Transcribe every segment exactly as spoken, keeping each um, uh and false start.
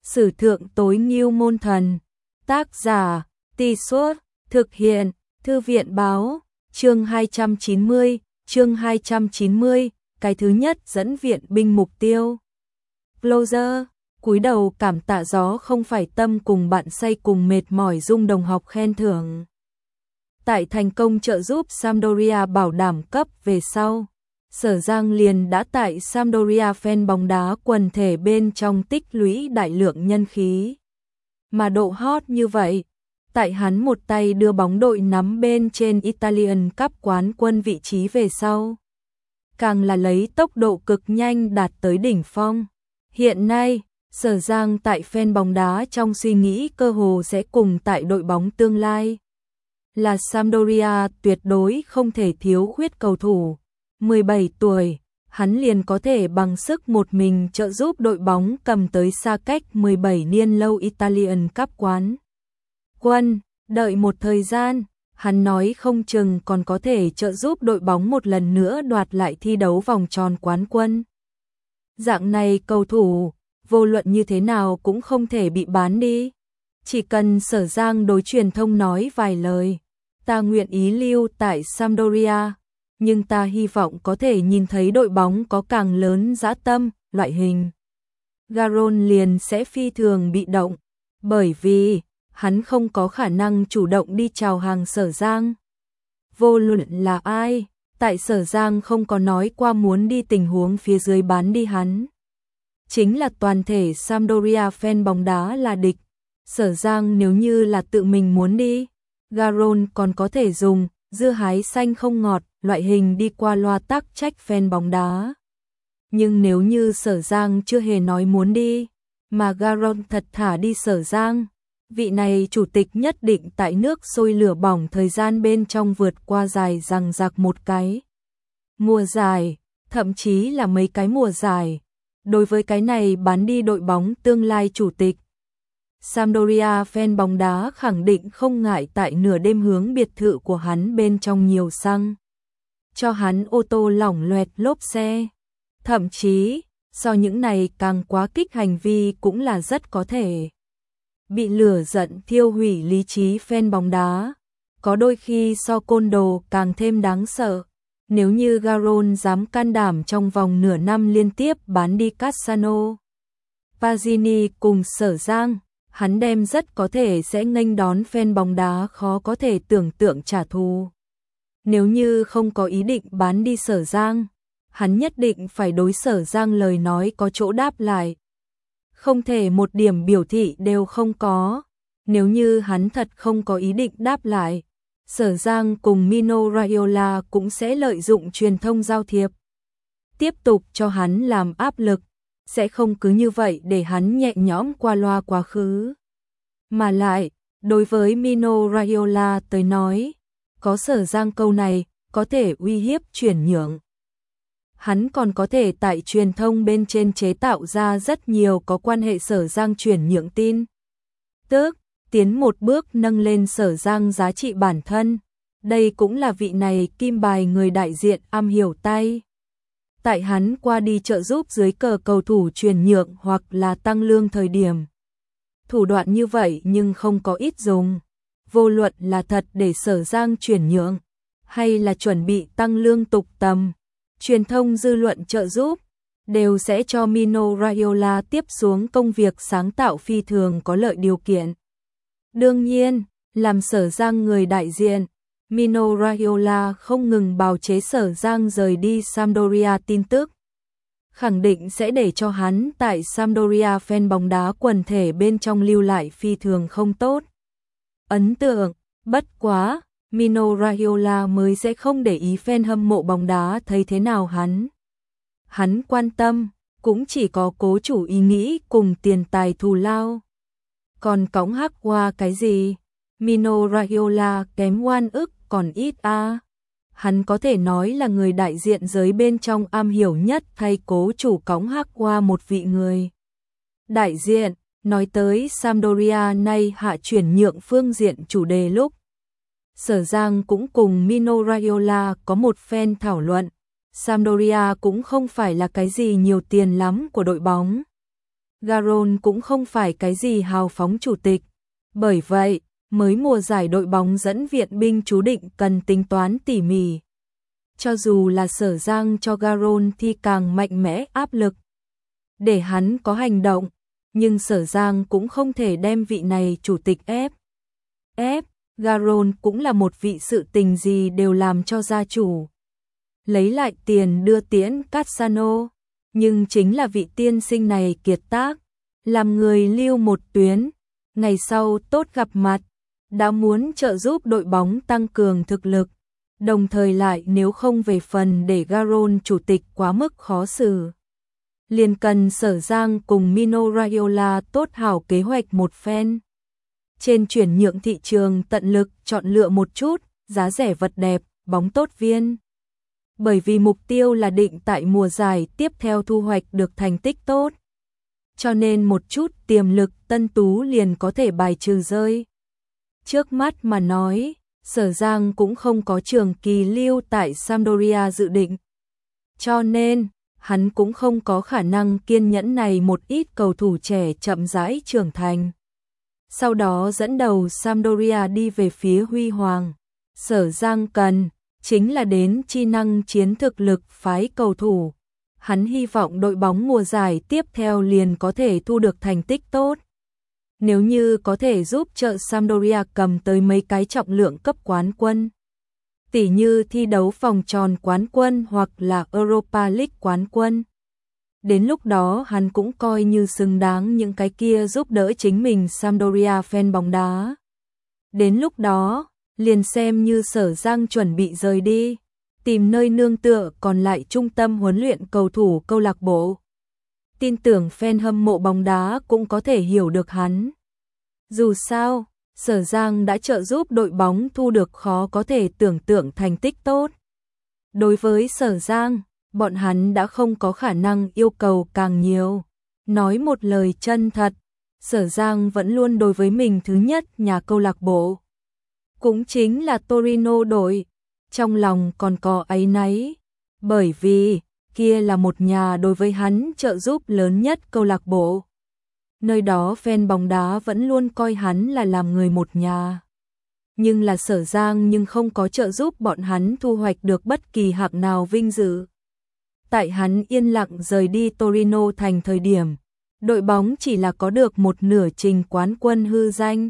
Sử thượng tối ngưu môn thần. Tác giả, Tì Suốt, thực hiện, Thư viện báo, chương hai trăm chín mươi, chương hai trăm chín mươi, cái thứ nhất dẫn viện binh mục tiêu. Closer, cúi đầu cảm tạ gió không phải tâm cùng bạn say cùng mệt mỏi dung đồng học khen thưởng. Tại thành công trợ giúp Sampdoria bảo đảm cấp về sau, Sở Giang liền đã tại Sampdoria fan bóng đá quần thể bên trong tích lũy đại lượng nhân khí. Mà độ hot như vậy, tại hắn một tay đưa bóng đội nắm bên trên Italian Cup quán quân vị trí về sau, càng là lấy tốc độ cực nhanh đạt tới đỉnh phong. Hiện nay, Sở Giang tại fan bóng đá trong suy nghĩ cơ hồ sẽ cùng tại đội bóng tương lai là Sampdoria tuyệt đối không thể thiếu khuyết cầu thủ. mười bảy tuổi, hắn liền có thể bằng sức một mình trợ giúp đội bóng cầm tới xa cách mười bảy niên lâu Italian Cup quán quân. Đợi một thời gian, hắn nói không chừng còn có thể trợ giúp đội bóng một lần nữa đoạt lại thi đấu vòng tròn quán quân. Dạng này cầu thủ, vô luận như thế nào cũng không thể bị bán đi. Chỉ cần Sở Giang đối truyền thông nói vài lời, ta nguyện ý lưu tại Sampdoria, nhưng ta hy vọng có thể nhìn thấy đội bóng có càng lớn dã tâm, loại hình. Garon liền sẽ phi thường bị động, bởi vì hắn không có khả năng chủ động đi chào hàng Sở Giang. Vô luận là ai, tại Sở Giang không có nói qua muốn đi tình huống phía dưới bán đi hắn. Chính là toàn thể Sampdoria fan bóng đá là địch. Sở Giang nếu như là tự mình muốn đi, Garon còn có thể dùng dưa hái xanh không ngọt loại hình đi qua loa tắc trách fan bóng đá. Nhưng nếu như Sở Giang chưa hề nói muốn đi, mà Garon thật thả đi Sở Giang, vị này chủ tịch nhất định tại nước sôi lửa bỏng thời gian bên trong vượt qua dài dằng dặc một cái mùa dài, thậm chí là mấy cái mùa dài. Đối với cái này bán đi đội bóng tương lai chủ tịch, Sampdoria fan bóng đá khẳng định không ngại tại nửa đêm hướng biệt thự của hắn bên trong nhiều xăng, cho hắn ô tô lỏng loẹt lốp xe. Thậm chí, so những này càng quá kích hành vi cũng là rất có thể bị lửa giận thiêu hủy lý trí fan bóng đá. Có đôi khi so côn đồ càng thêm đáng sợ. Nếu như Garon dám can đảm trong vòng nửa năm liên tiếp bán đi Cassano, Pazzini cùng Sở Giang, hắn đem rất có thể sẽ nghênh đón fan bóng đá khó có thể tưởng tượng trả thù. Nếu như không có ý định bán đi Sở Giang, hắn nhất định phải đối Sở Giang lời nói có chỗ đáp lại. Không thể một điểm biểu thị đều không có. Nếu như hắn thật không có ý định đáp lại, Sở Giang cùng Mino Raiola cũng sẽ lợi dụng truyền thông giao thiệp, tiếp tục cho hắn làm áp lực, sẽ không cứ như vậy để hắn nhẹ nhõm qua loa quá khứ. Mà lại, đối với Mino Raiola tới nói, có Sở Giang câu này, có thể uy hiếp chuyển nhượng. Hắn còn có thể tại truyền thông bên trên chế tạo ra rất nhiều có quan hệ Sở Giang chuyển nhượng tin tức, tiến một bước nâng lên Sở Giang giá trị bản thân. Đây cũng là vị này kim bài người đại diện am hiểu tay. Tại hắn qua đi trợ giúp dưới cờ cầu thủ chuyển nhượng hoặc là tăng lương thời điểm. Thủ đoạn như vậy nhưng không có ít dùng. Vô luận là thật để Sở Giang chuyển nhượng, hay là chuẩn bị tăng lương tục tầm, truyền thông dư luận trợ giúp, đều sẽ cho Mino Raiola tiếp xuống công việc sáng tạo phi thường có lợi điều kiện. Đương nhiên, làm Sở Giang người đại diện, Mino Raiola không ngừng bào chế Sở Giang rời đi Sampdoria tin tức. Khẳng định sẽ để cho hắn tại Sampdoria fan bóng đá quần thể bên trong lưu lại phi thường không tốt ấn tượng. Bất quá, Mino Raiola mới sẽ không để ý fan hâm mộ bóng đá thấy thế nào hắn. Hắn quan tâm, cũng chỉ có cố chủ ý nghĩ cùng tiền tài thù lao. Còn cõng hắc qua cái gì? Mino Raiola kém oan ức còn ít a. À. Hắn có thể nói là người đại diện giới bên trong am hiểu nhất thay cố chủ cõng hắc qua một vị người đại diện. Nói tới Sampdoria nay hạ chuyển nhượng phương diện chủ đề lúc, Sở Giang cũng cùng Mino Raiola có một phen thảo luận. Sampdoria cũng không phải là cái gì nhiều tiền lắm của đội bóng. Garron cũng không phải cái gì hào phóng chủ tịch. Bởi vậy, mới mùa giải đội bóng dẫn viện binh chú định cần tính toán tỉ mỉ. Cho dù là Sở Giang cho Garron thì càng mạnh mẽ áp lực để hắn có hành động, nhưng Sở Giang cũng không thể đem vị này chủ tịch ép. Ép, Garron cũng là một vị sự tình gì đều làm cho gia chủ. Lấy lại tiền đưa tiễn Cassano, nhưng chính là vị tiên sinh này kiệt tác, làm người lưu một tuyến, ngày sau tốt gặp mặt, đã muốn trợ giúp đội bóng tăng cường thực lực, đồng thời lại nếu không về phần để Garron chủ tịch quá mức khó xử. Liền cần Sở Giang cùng Mino Raiola tốt hảo kế hoạch một phen. Trên chuyển nhượng thị trường tận lực chọn lựa một chút, giá rẻ vật đẹp, bóng tốt viên. Bởi vì mục tiêu là định tại mùa giải tiếp theo thu hoạch được thành tích tốt. Cho nên một chút tiềm lực tân tú liền có thể bài trừ rơi. Trước mắt mà nói, Sở Giang cũng không có trường kỳ lưu tại Sampdoria dự định. Cho nên, hắn cũng không có khả năng kiên nhẫn này một ít cầu thủ trẻ chậm rãi trưởng thành. Sau đó dẫn đầu Sampdoria đi về phía huy hoàng. Sở Giang cần, chính là đến chi năng chiến thực lực phái cầu thủ. Hắn hy vọng đội bóng mùa giải tiếp theo liền có thể thu được thành tích tốt. Nếu như có thể giúp trợ Sampdoria cầm tới mấy cái trọng lượng cấp quán quân. Tỉ như thi đấu vòng tròn quán quân hoặc là Europa League quán quân. Đến lúc đó hắn cũng coi như xứng đáng những cái kia giúp đỡ chính mình Sampdoria fan bóng đá. Đến lúc đó, liền xem như Sở Giang chuẩn bị rời đi, tìm nơi nương tựa còn lại trung tâm huấn luyện cầu thủ câu lạc bộ. Tin tưởng fan hâm mộ bóng đá cũng có thể hiểu được hắn. Dù sao, Sở Giang đã trợ giúp đội bóng thu được khó có thể tưởng tượng thành tích tốt. Đối với Sở Giang, bọn hắn đã không có khả năng yêu cầu càng nhiều. Nói một lời chân thật, Sở Giang vẫn luôn đối với mình thứ nhất nhà câu lạc bộ. Cũng chính là Torino đội, trong lòng còn có áy náy, bởi vì kia là một nhà đối với hắn trợ giúp lớn nhất câu lạc bộ. Nơi đó fan bóng đá vẫn luôn coi hắn là làm người một nhà. Nhưng là Sở Giang nhưng không có trợ giúp bọn hắn thu hoạch được bất kỳ hạng nào vinh dự. Tại hắn yên lặng rời đi Torino thành thời điểm, đội bóng chỉ là có được một nửa trình quán quân hư danh.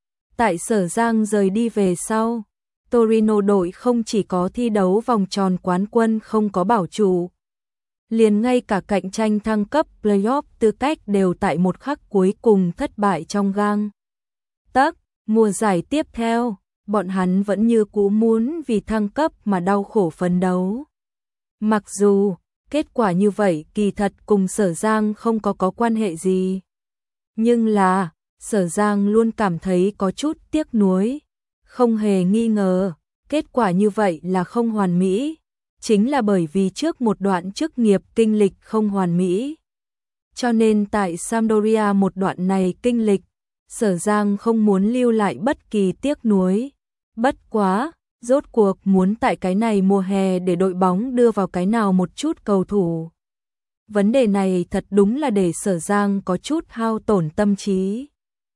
Tại Sở Giang rời đi về sau, Torino đội không chỉ có thi đấu vòng tròn quán quân không có bảo trụ, liền ngay cả cạnh tranh thăng cấp playoff tư cách đều tại một khắc cuối cùng thất bại trong gang tấc. Mùa giải tiếp theo, bọn hắn vẫn như cũ muốn vì thăng cấp mà đau khổ phấn đấu. Mặc dù, kết quả như vậy kỳ thật cùng Sở Giang không có có quan hệ gì. Nhưng là, Sở Giang luôn cảm thấy có chút tiếc nuối. Không hề nghi ngờ, kết quả như vậy là không hoàn mỹ. Chính là bởi vì trước một đoạn chức nghiệp kinh lịch không hoàn mỹ. Cho nên tại Sampdoria một đoạn này kinh lịch, Sở Giang không muốn lưu lại bất kỳ tiếc nuối. Bất quá, rốt cuộc muốn tại cái này mùa hè để đội bóng đưa vào cái nào một chút cầu thủ. Vấn đề này thật đúng là để Sở Giang có chút hao tổn tâm trí.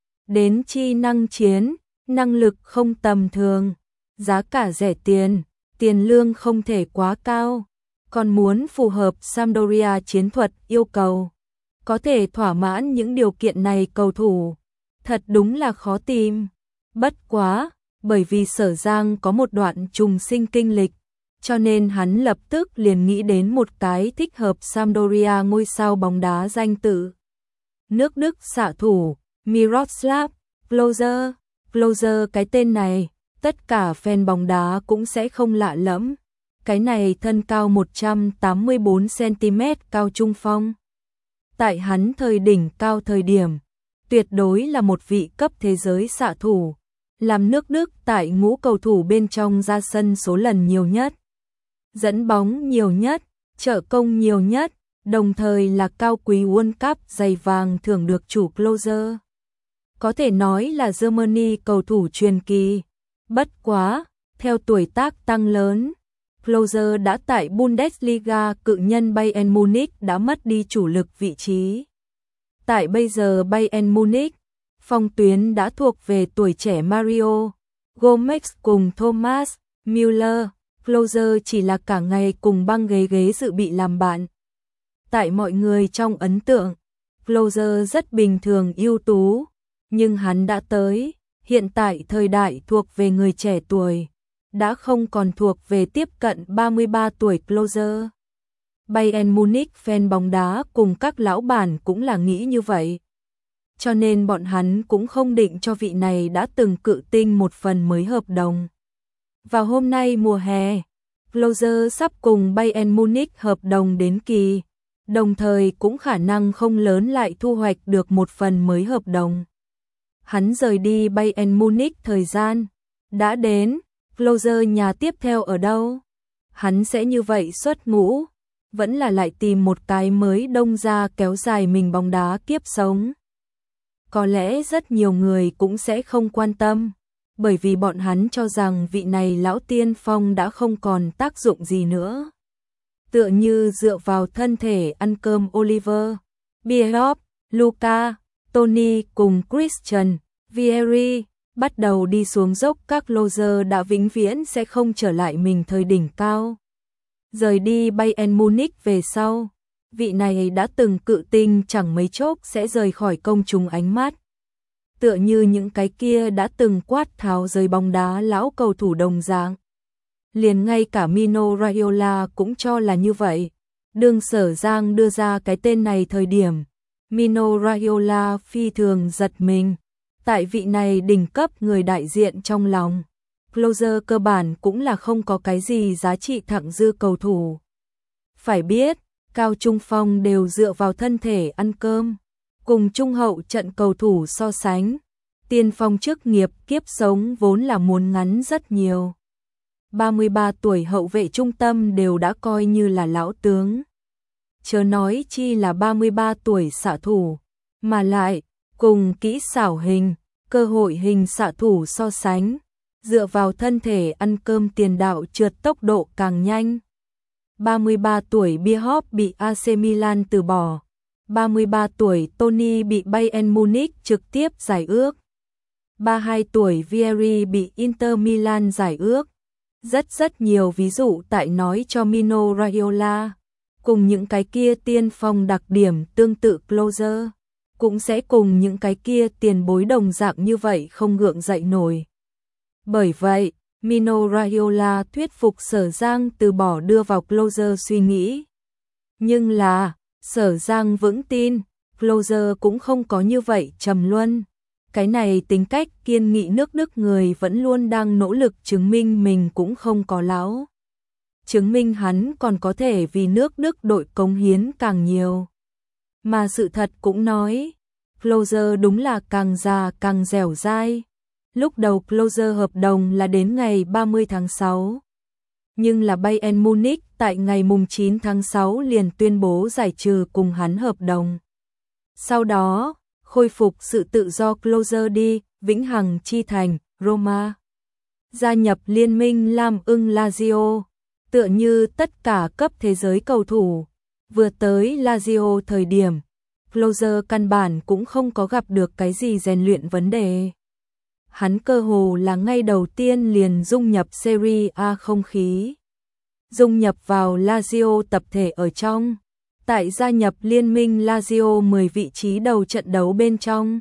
Đến chi năng chiến, năng lực không tầm thường, giá cả rẻ tiền, tiền lương không thể quá cao, còn muốn phù hợp Sampdoria chiến thuật yêu cầu. Có thể thỏa mãn những điều kiện này cầu thủ, thật đúng là khó tìm. Bất quá, bởi vì Sở Giang có một đoạn trùng sinh kinh lịch, cho nên hắn lập tức liền nghĩ đến một cái thích hợp Sampdoria ngôi sao bóng đá danh tự. Nước Đức xạ thủ, Miroslav Klose. Klose cái tên này, tất cả fan bóng đá cũng sẽ không lạ lẫm. Cái này thân cao một trăm tám mươi bốn xăng ti mét cao trung phong. Tại hắn thời đỉnh cao thời điểm, tuyệt đối là một vị cấp thế giới xạ thủ, làm nước Đức tại ngũ cầu thủ bên trong ra sân số lần nhiều nhất, dẫn bóng nhiều nhất, trợ công nhiều nhất, đồng thời là cao quý World Cup giày vàng thưởng được chủ Klose. Có thể nói là Germany cầu thủ truyền kỳ. Bất quá, theo tuổi tác tăng lớn, Klose đã tại Bundesliga cự nhân Bayern Munich đã mất đi chủ lực vị trí. Tại bây giờ Bayern Munich, phong tuyến đã thuộc về tuổi trẻ Mario Gomez cùng Thomas Müller. Klose chỉ là cả ngày cùng băng ghế ghế dự bị làm bạn. Tại mọi người trong ấn tượng, Klose rất bình thường ưu tú, nhưng hắn đã tới, hiện tại thời đại thuộc về người trẻ tuổi, đã không còn thuộc về tiếp cận ba mươi ba tuổi Klose. Bayern Munich fan bóng đá cùng các lão bản cũng là nghĩ như vậy. Cho nên bọn hắn cũng không định cho vị này đã từng cự tinh một phần mới hợp đồng. Vào hôm nay mùa hè, Klose sắp cùng Bayern Munich hợp đồng đến kỳ, đồng thời cũng khả năng không lớn lại thu hoạch được một phần mới hợp đồng. Hắn rời đi Bayern Munich thời gian đã đến, Klose nhà tiếp theo ở đâu? Hắn sẽ như vậy xuất ngũ, vẫn là lại tìm một cái mới đông ra kéo dài mình bóng đá kiếp sống. Có lẽ rất nhiều người cũng sẽ không quan tâm, bởi vì bọn hắn cho rằng vị này lão tiên phong đã không còn tác dụng gì nữa. Tựa như dựa vào thân thể ăn cơm Oliver, Bierhoff, Luka, Toni cùng Christian Vieri bắt đầu đi xuống dốc, các Klose đã vĩnh viễn sẽ không trở lại mình thời đỉnh cao. Rời đi Bayern Munich về sau, vị này đã từng cự tinh chẳng mấy chốc sẽ rời khỏi công chúng ánh mắt. Tựa như những cái kia đã từng quát tháo giới bóng đá lão cầu thủ đồng dạng. Liền ngay cả Mino Raiola cũng cho là như vậy. Đường Sở Giang đưa ra cái tên này thời điểm, Mino Raiola phi thường giật mình. Tại vị này đỉnh cấp người đại diện trong lòng, Klose cơ bản cũng là không có cái gì giá trị thặng dư cầu thủ. Phải biết, cao trung phong đều dựa vào thân thể ăn cơm, cùng trung hậu trận cầu thủ so sánh, tiên phong chức nghiệp kiếp sống vốn là muốn ngắn rất nhiều. ba mươi ba tuổi hậu vệ trung tâm đều đã coi như là lão tướng. Chớ nói chi là ba mươi ba tuổi xạ thủ, mà lại cùng kỹ xảo hình, cơ hội hình xạ thủ so sánh, dựa vào thân thể ăn cơm tiền đạo trượt tốc độ càng nhanh. ba mươi ba tuổi Bierhoff bị a xê Milan từ bỏ, ba mươi ba tuổi Toni bị Bayern Munich trực tiếp giải ước, ba mươi hai tuổi Vieri bị Inter Milan giải ước. Rất rất nhiều ví dụ tại nói cho Mino Raiola, cùng những cái kia tiên phong đặc điểm tương tự Klose, cũng sẽ cùng những cái kia tiền bối đồng dạng như vậy không gượng dậy nổi. Bởi vậy, Mino Raiola thuyết phục Sở Giang từ bỏ đưa vào Klose suy nghĩ. Nhưng là, Sở Giang vững tin, Klose cũng không có như vậy trầm luân. Cái này tính cách kiên nghị nước Đức người vẫn luôn đang nỗ lực chứng minh mình cũng không có láo. Chứng minh hắn còn có thể vì nước Đức đội cống hiến càng nhiều. Mà sự thật cũng nói, Klose đúng là càng già càng dẻo dai. Lúc đầu Klose hợp đồng là đến ngày ba mươi tháng sáu. Nhưng là Bayern Munich tại ngày mùng chín tháng sáu liền tuyên bố giải trừ cùng hắn hợp đồng. Sau đó, khôi phục sự tự do Klose đi, vĩnh hằng chi thành, Roma. Gia nhập liên minh Lam ưng Lazio, tựa như tất cả cấp thế giới cầu thủ. Vừa tới Lazio thời điểm, Klose căn bản cũng không có gặp được cái gì rèn luyện vấn đề. Hắn cơ hồ là ngay đầu tiên liền dung nhập Serie A không khí. Dung nhập vào Lazio tập thể ở trong. Tại gia nhập liên minh Lazio mười vị trí đầu trận đấu bên trong.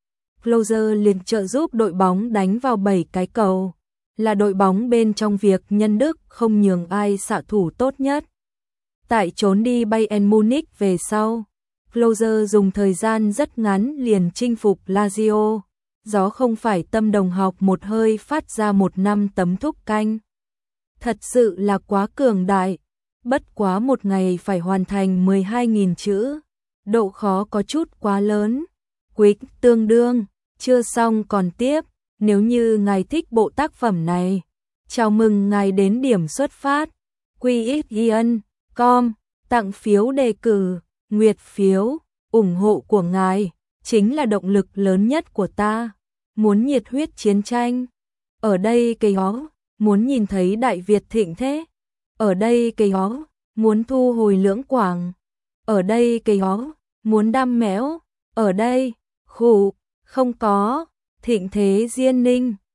Klose liền trợ giúp đội bóng đánh vào bảy cái cầu. Là đội bóng bên trong việc nhân đức không nhường ai xạ thủ tốt nhất. Tại trốn đi Bayern Munich về sau, Klose dùng thời gian rất ngắn liền chinh phục Lazio. Gió không phải tâm đồng học một hơi phát ra một năm tấm thúc canh. Thật sự là quá cường đại. Bất quá một ngày phải hoàn thành mười hai nghìn chữ. Độ khó có chút quá lớn. Quick tương đương, chưa xong còn tiếp. Nếu như ngài thích bộ tác phẩm này, chào mừng ngài đến điểm xuất phát. quy x ian chấm com, tặng phiếu đề cử, nguyệt phiếu, ủng hộ của ngài chính là động lực lớn nhất của ta. Muốn nhiệt huyết chiến tranh, ở đây cây hó, muốn nhìn thấy Đại Việt thịnh thế, ở đây cây hó, muốn thu hồi lưỡng quảng, ở đây cây hó, muốn đam mẽo, Ở đây, khụ, không có, Thịnh Thế Diên Ninh.